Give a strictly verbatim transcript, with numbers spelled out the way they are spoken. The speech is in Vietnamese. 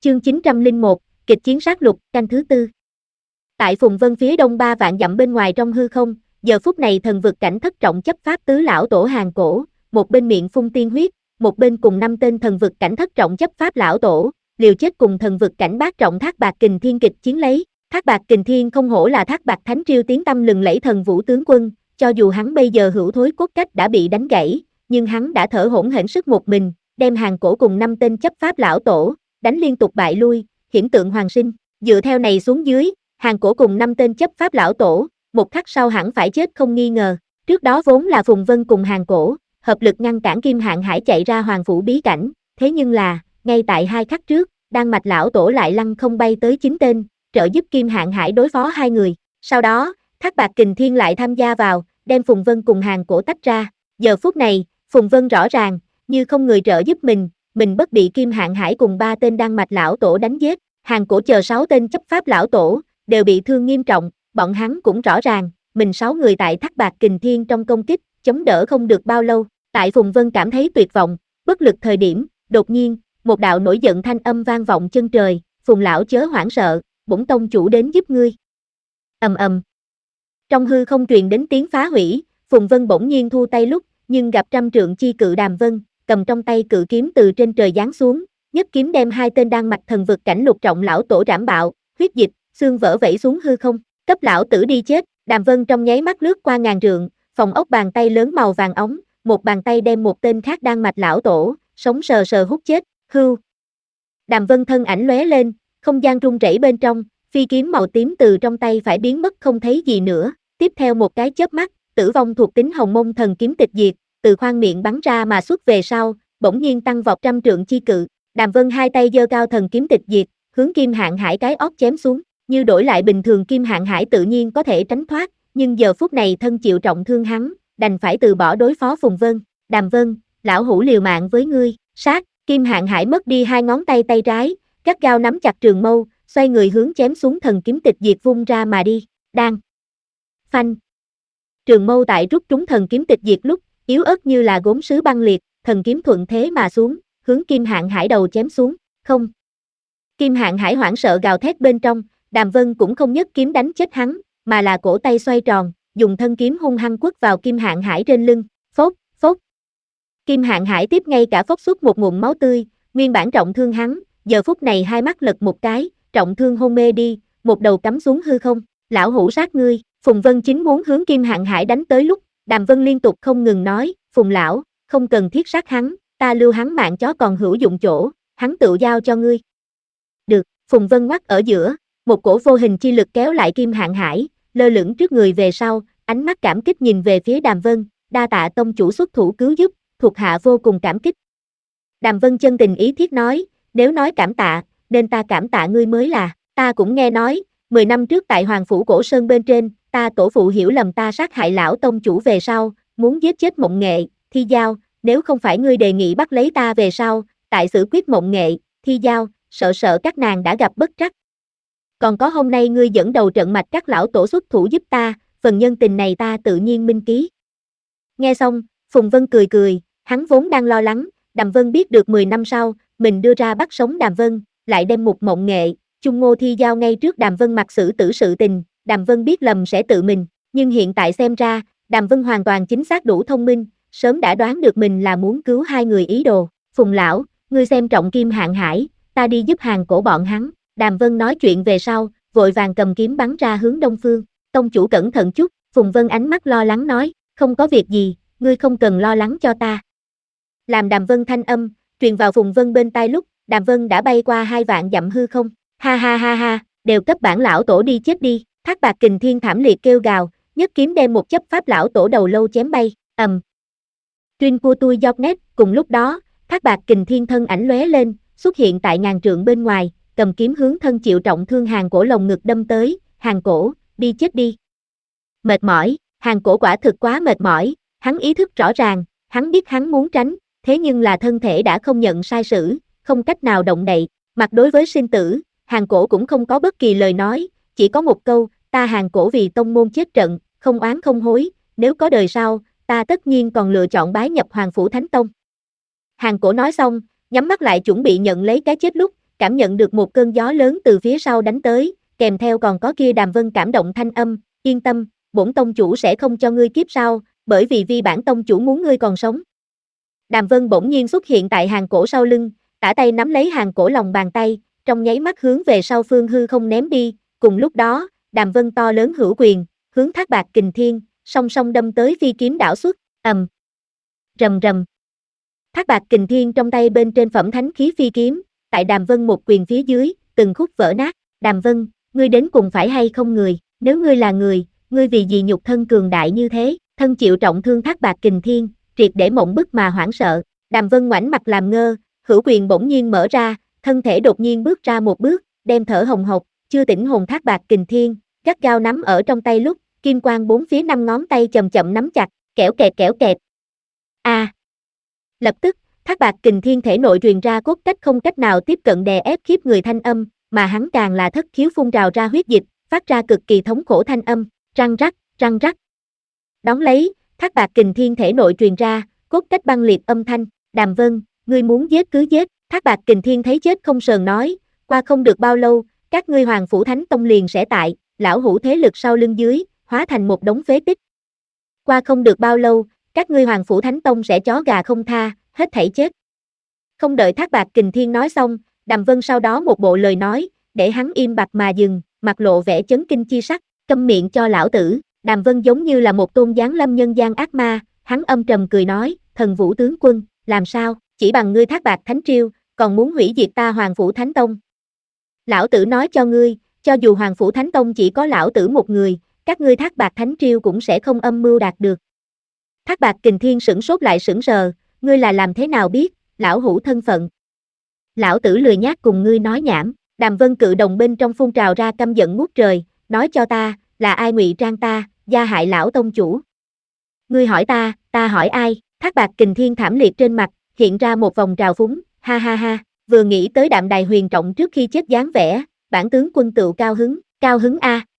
Chương chín trăm lẻ một, kịch chiến sát lục, canh thứ tư. Tại Phùng Vân phía đông ba vạn dặm bên ngoài trong hư không, giờ phút này thần vực cảnh thất trọng chấp pháp tứ lão tổ hàng cổ, một bên miệng phun tiên huyết, một bên cùng năm tên thần vực cảnh thất trọng chấp pháp lão tổ, liều chết cùng thần vực cảnh bát trọng Thác Bạt Kình Thiên kịch chiến lấy. Thác Bạt Kình Thiên không hổ là Thác Bạt Thánh Triều tiếng tăm lừng lẫy thần vũ tướng quân, cho dù hắn bây giờ hữu thối cốt cách đã bị đánh gãy, nhưng hắn đã thở hổn hển sức một mình, đem hàng cổ cùng năm tên chấp pháp lão tổ đánh liên tục bại lui, hiển tượng hoàng sinh. Dựa theo này xuống dưới, hàng cổ cùng năm tên chấp pháp lão tổ, một khắc sau hẳn phải chết không nghi ngờ. Trước đó vốn là Phùng Vân cùng hàng cổ, hợp lực ngăn cản Kim Hạng Hải chạy ra hoàng phủ bí cảnh, thế nhưng là, ngay tại hai khắc trước, Đan Mạch lão tổ lại lăng không bay tới chín tên, trợ giúp Kim Hạng Hải đối phó hai người. Sau đó, Thác Bạt Kình Thiên lại tham gia vào, đem Phùng Vân cùng hàng cổ tách ra. Giờ phút này, Phùng Vân rõ ràng, như không người trợ giúp mình, mình bất bị Kim Hạng Hải cùng ba tên Đan Mạch lão tổ đánh giết, hàng cổ chờ sáu tên chấp pháp lão tổ, đều bị thương nghiêm trọng, bọn hắn cũng rõ ràng, mình sáu người tại Thác Bạt Kình Thiên trong công kích, chống đỡ không được bao lâu. Tại Phùng Vân cảm thấy tuyệt vọng, bất lực thời điểm, đột nhiên, một đạo nổi giận thanh âm vang vọng chân trời, Phùng lão chớ hoảng sợ, bổn tông chủ đến giúp ngươi. Ầm ầm. Trong hư không truyền đến tiếng phá hủy, Phùng Vân bỗng nhiên thu tay lúc, nhưng gặp trăm trượng chi cự Đàm Vân, cầm trong tay cự kiếm từ trên trời giáng xuống, nhất kiếm đem hai tên Đan Mạch thần vực cảnh lục trọng lão tổ rảm bạo, huyết dịch, xương vỡ vẩy xuống hư không, cấp lão tử đi chết. Đàm Vân trong nháy mắt lướt qua ngàn trượng, phòng ốc bàn tay lớn màu vàng óng, một bàn tay đem một tên khác Đan Mạch lão tổ, sống sờ sờ hút chết. Hưu. Đàm Vân thân ảnh lóe lên, không gian rung rẩy bên trong, phi kiếm màu tím từ trong tay phải biến mất không thấy gì nữa. Tiếp theo một cái chớp mắt, tử vong thuộc tính Hồng Mông thần kiếm tịch diệt, từ khoang miệng bắn ra mà xuất về sau, bỗng nhiên tăng vọt trăm trượng chi cự. Đàm Vân hai tay giơ cao thần kiếm tịch diệt, hướng Kim Hạng Hải cái óc chém xuống. Như đổi lại bình thường Kim Hạng Hải tự nhiên có thể tránh thoát, nhưng giờ phút này thân chịu trọng thương hắn, đành phải từ bỏ đối phó Phùng Vân. Đàm Vân, lão hủ liều mạng với ngươi. Sát. Kim Hạng Hải mất đi hai ngón tay tay trái, gắt gao nắm chặt trường mâu, xoay người hướng chém xuống thần kiếm tịch diệt vung ra mà đi. Đang. Phanh. Trường mâu tại rút trúng thần kiếm tịch diệt lúc, yếu ớt như là gốm sứ băng liệt, thần kiếm thuận thế mà xuống, hướng Kim Hạng Hải đầu chém xuống. Không. Kim Hạng Hải hoảng sợ gào thét bên trong, Đàm Vân cũng không nhất kiếm đánh chết hắn, mà là cổ tay xoay tròn, dùng thân kiếm hung hăng quất vào Kim Hạng Hải trên lưng. Phốt, phốt. Kim Hạng Hải tiếp ngay cả phốc xuất một ngụm máu tươi, nguyên bản trọng thương hắn, giờ phút này hai mắt lật một cái, trọng thương hôn mê đi, một đầu cắm xuống hư không. Lão hủ sát ngươi. Phùng Vân chính muốn hướng Kim Hạng Hải đánh tới lúc, Đàm Vân liên tục không ngừng nói, Phùng lão, không cần thiết sát hắn, ta lưu hắn mạng chó còn hữu dụng chỗ, hắn tự giao cho ngươi. Được. Phùng Vân ngoắt ở giữa, một cổ vô hình chi lực kéo lại Kim Hạng Hải, lơ lửng trước người về sau, ánh mắt cảm kích nhìn về phía Đàm Vân, đa tạ tông chủ xuất thủ cứu giúp, thuộc hạ vô cùng cảm kích. Đàm Vân chân tình ý thiết nói, nếu nói cảm tạ, nên ta cảm tạ ngươi mới là. Ta cũng nghe nói, mười năm trước tại Hoàng Phủ Cổ Sơn bên trên, ta tổ phụ hiểu lầm ta sát hại lão tông chủ về sau, muốn giết chết Mộng Nghệ, Thi Giao, nếu không phải ngươi đề nghị bắt lấy ta về sau, tại xử quyết Mộng Nghệ, Thi Giao, sợ sợ các nàng đã gặp bất trắc. Còn có hôm nay ngươi dẫn đầu trận mạch các lão tổ xuất thủ giúp ta, phần nhân tình này ta tự nhiên minh ký. Nghe xong, Phùng Vân cười cười, hắn vốn đang lo lắng, Đàm Vân biết được mười năm sau, mình đưa ra bắt sống Đàm Vân, lại đem một Mộng Nghệ, Chung Ngô Thi Giao ngay trước Đàm Vân mặt xử tử sự tình, Đàm Vân biết lầm sẽ tự mình, nhưng hiện tại xem ra, Đàm Vân hoàn toàn chính xác đủ thông minh, sớm đã đoán được mình là muốn cứu hai người ý đồ. Phùng lão, ngươi xem trọng Kim Hạng Hải, ta đi giúp hàng cổ bọn hắn. Đàm Vân nói chuyện về sau, vội vàng cầm kiếm bắn ra hướng đông phương. Tông chủ cẩn thận chút. Phùng Vân ánh mắt lo lắng nói, không có việc gì, ngươi không cần lo lắng cho ta. Làm Đàm Vân thanh âm truyền vào Phùng Vân bên tai lúc, Đàm Vân đã bay qua hai vạn dặm hư không. Ha ha ha ha, đều cấp bản lão tổ đi chết đi. Thác Bạt Kình Thiên thảm liệt kêu gào, nhất kiếm đem một chấp pháp lão tổ đầu lâu chém bay. Ầm. Tuyên của tôi dọc nét, cùng lúc đó, Thác Bạt Kình Thiên thân ảnh lóe lên, xuất hiện tại ngàn trượng bên ngoài, cầm kiếm hướng thân chịu trọng thương hàng cổ lồng ngực đâm tới. Hàng cổ, đi chết đi. Mệt mỏi, hàng cổ quả thực quá mệt mỏi, hắn ý thức rõ ràng, hắn biết hắn muốn tránh, thế nhưng là thân thể đã không nhận sai sử, không cách nào động đậy. Mặt đối với sinh tử, hàng cổ cũng không có bất kỳ lời nói, chỉ có một câu, ta hàng cổ vì tông môn chết trận, không oán không hối, nếu có đời sau, ta tất nhiên còn lựa chọn bái nhập Hoàng Phủ Thánh Tông. Hàng cổ nói xong, nhắm mắt lại chuẩn bị nhận lấy cái chết lúc, cảm nhận được một cơn gió lớn từ phía sau đánh tới, kèm theo còn có kia Đàm Vân cảm động thanh âm, yên tâm, bổn tông chủ sẽ không cho ngươi kiếp sau, bởi vì vi bản tông chủ muốn ngươi còn sống. Đàm Vân bỗng nhiên xuất hiện tại Hàng Cổ sau lưng, tả tay nắm lấy Hàng Cổ lòng bàn tay, trong nháy mắt hướng về sau phương hư không ném đi, cùng lúc đó, Đàm Vân to lớn hữu quyền, hướng Thác Bạt Kình Thiên, song song đâm tới phi kiếm đảo xuất, ầm. Rầm rầm. Thác Bạt Kình Thiên trong tay bên trên phẩm thánh khí phi kiếm, tại Đàm Vân một quyền phía dưới, từng khúc vỡ nát, Đàm Vân, ngươi đến cùng phải hay không người, nếu ngươi là người, ngươi vì gì nhục thân cường đại như thế, thân chịu trọng thương Thác Bạt Kình Thiên, triệt để mộng bức mà hoảng sợ, Đàm Vân ngoảnh mặt làm ngơ, hữu quyền bỗng nhiên mở ra, thân thể đột nhiên bước ra một bước, đem thở hồng hộc, chưa tỉnh hồn Thác Bạt Kình Thiên, gắt gao nắm ở trong tay lúc, kim quang bốn phía năm ngón tay chậm chậm nắm chặt, kẽo kẹt kẽo kẹt. A. À. Lập tức, Thác Bạt Kình Thiên thể nội truyền ra cốt cách không cách nào tiếp cận đè ép khiếp người thanh âm, mà hắn càng là thất khiếu phun trào ra huyết dịch, phát ra cực kỳ thống khổ thanh âm, răng rắc, răng rắc. Đón lấy, Thác Bạt Kình Thiên thể nội truyền ra, cốt cách băng liệt âm thanh, Đàm Vân, ngươi muốn giết cứ giết, Thác Bạt Kình Thiên thấy chết không sờn nói, qua không được bao lâu, các ngươi Hoàng Phủ Thánh Tông liền sẽ tại, lão hủ thế lực sau lưng dưới, hóa thành một đống phế tích. Qua không được bao lâu, các ngươi Hoàng Phủ Thánh Tông sẽ chó gà không tha, hết thảy chết. Không đợi Thác Bạt Kình Thiên nói xong, Đàm Vân sau đó một bộ lời nói, để hắn im bặt mà dừng, mặt lộ vẻ chấn kinh chi sắc, câm miệng cho lão tử, Đàm Vân giống như là một tôn giáng lâm nhân gian ác ma, hắn âm trầm cười nói, thần vũ tướng quân, làm sao, chỉ bằng ngươi Thác Bạt Thánh Triêu, còn muốn hủy diệt ta Hoàng Phủ Thánh Tông. Lão tử nói cho ngươi, cho dù Hoàng Phủ Thánh Tông chỉ có lão tử một người, các ngươi Thác Bạt Thánh Triêu cũng sẽ không âm mưu đạt được. Thác Bạt Kình Thiên sửng sốt lại sửng sờ, ngươi là làm thế nào biết, lão hủ thân phận. Lão tử lười nhác cùng ngươi nói nhảm, Đàm Vân cự đồng bên trong phun trào ra căm giận ngút trời, nói cho ta, là ai ngụy trang ta, gia hại lão tông chủ. Ngươi hỏi ta, ta hỏi ai, Thác Bạt Kình Thiên thảm liệt trên mặt, hiện ra một vòng trào phúng, ha ha ha, vừa nghĩ tới Đạm Đài Huyền Trọng trước khi chết dáng vẻ, bản tướng quân tựu cao hứng, cao hứng a.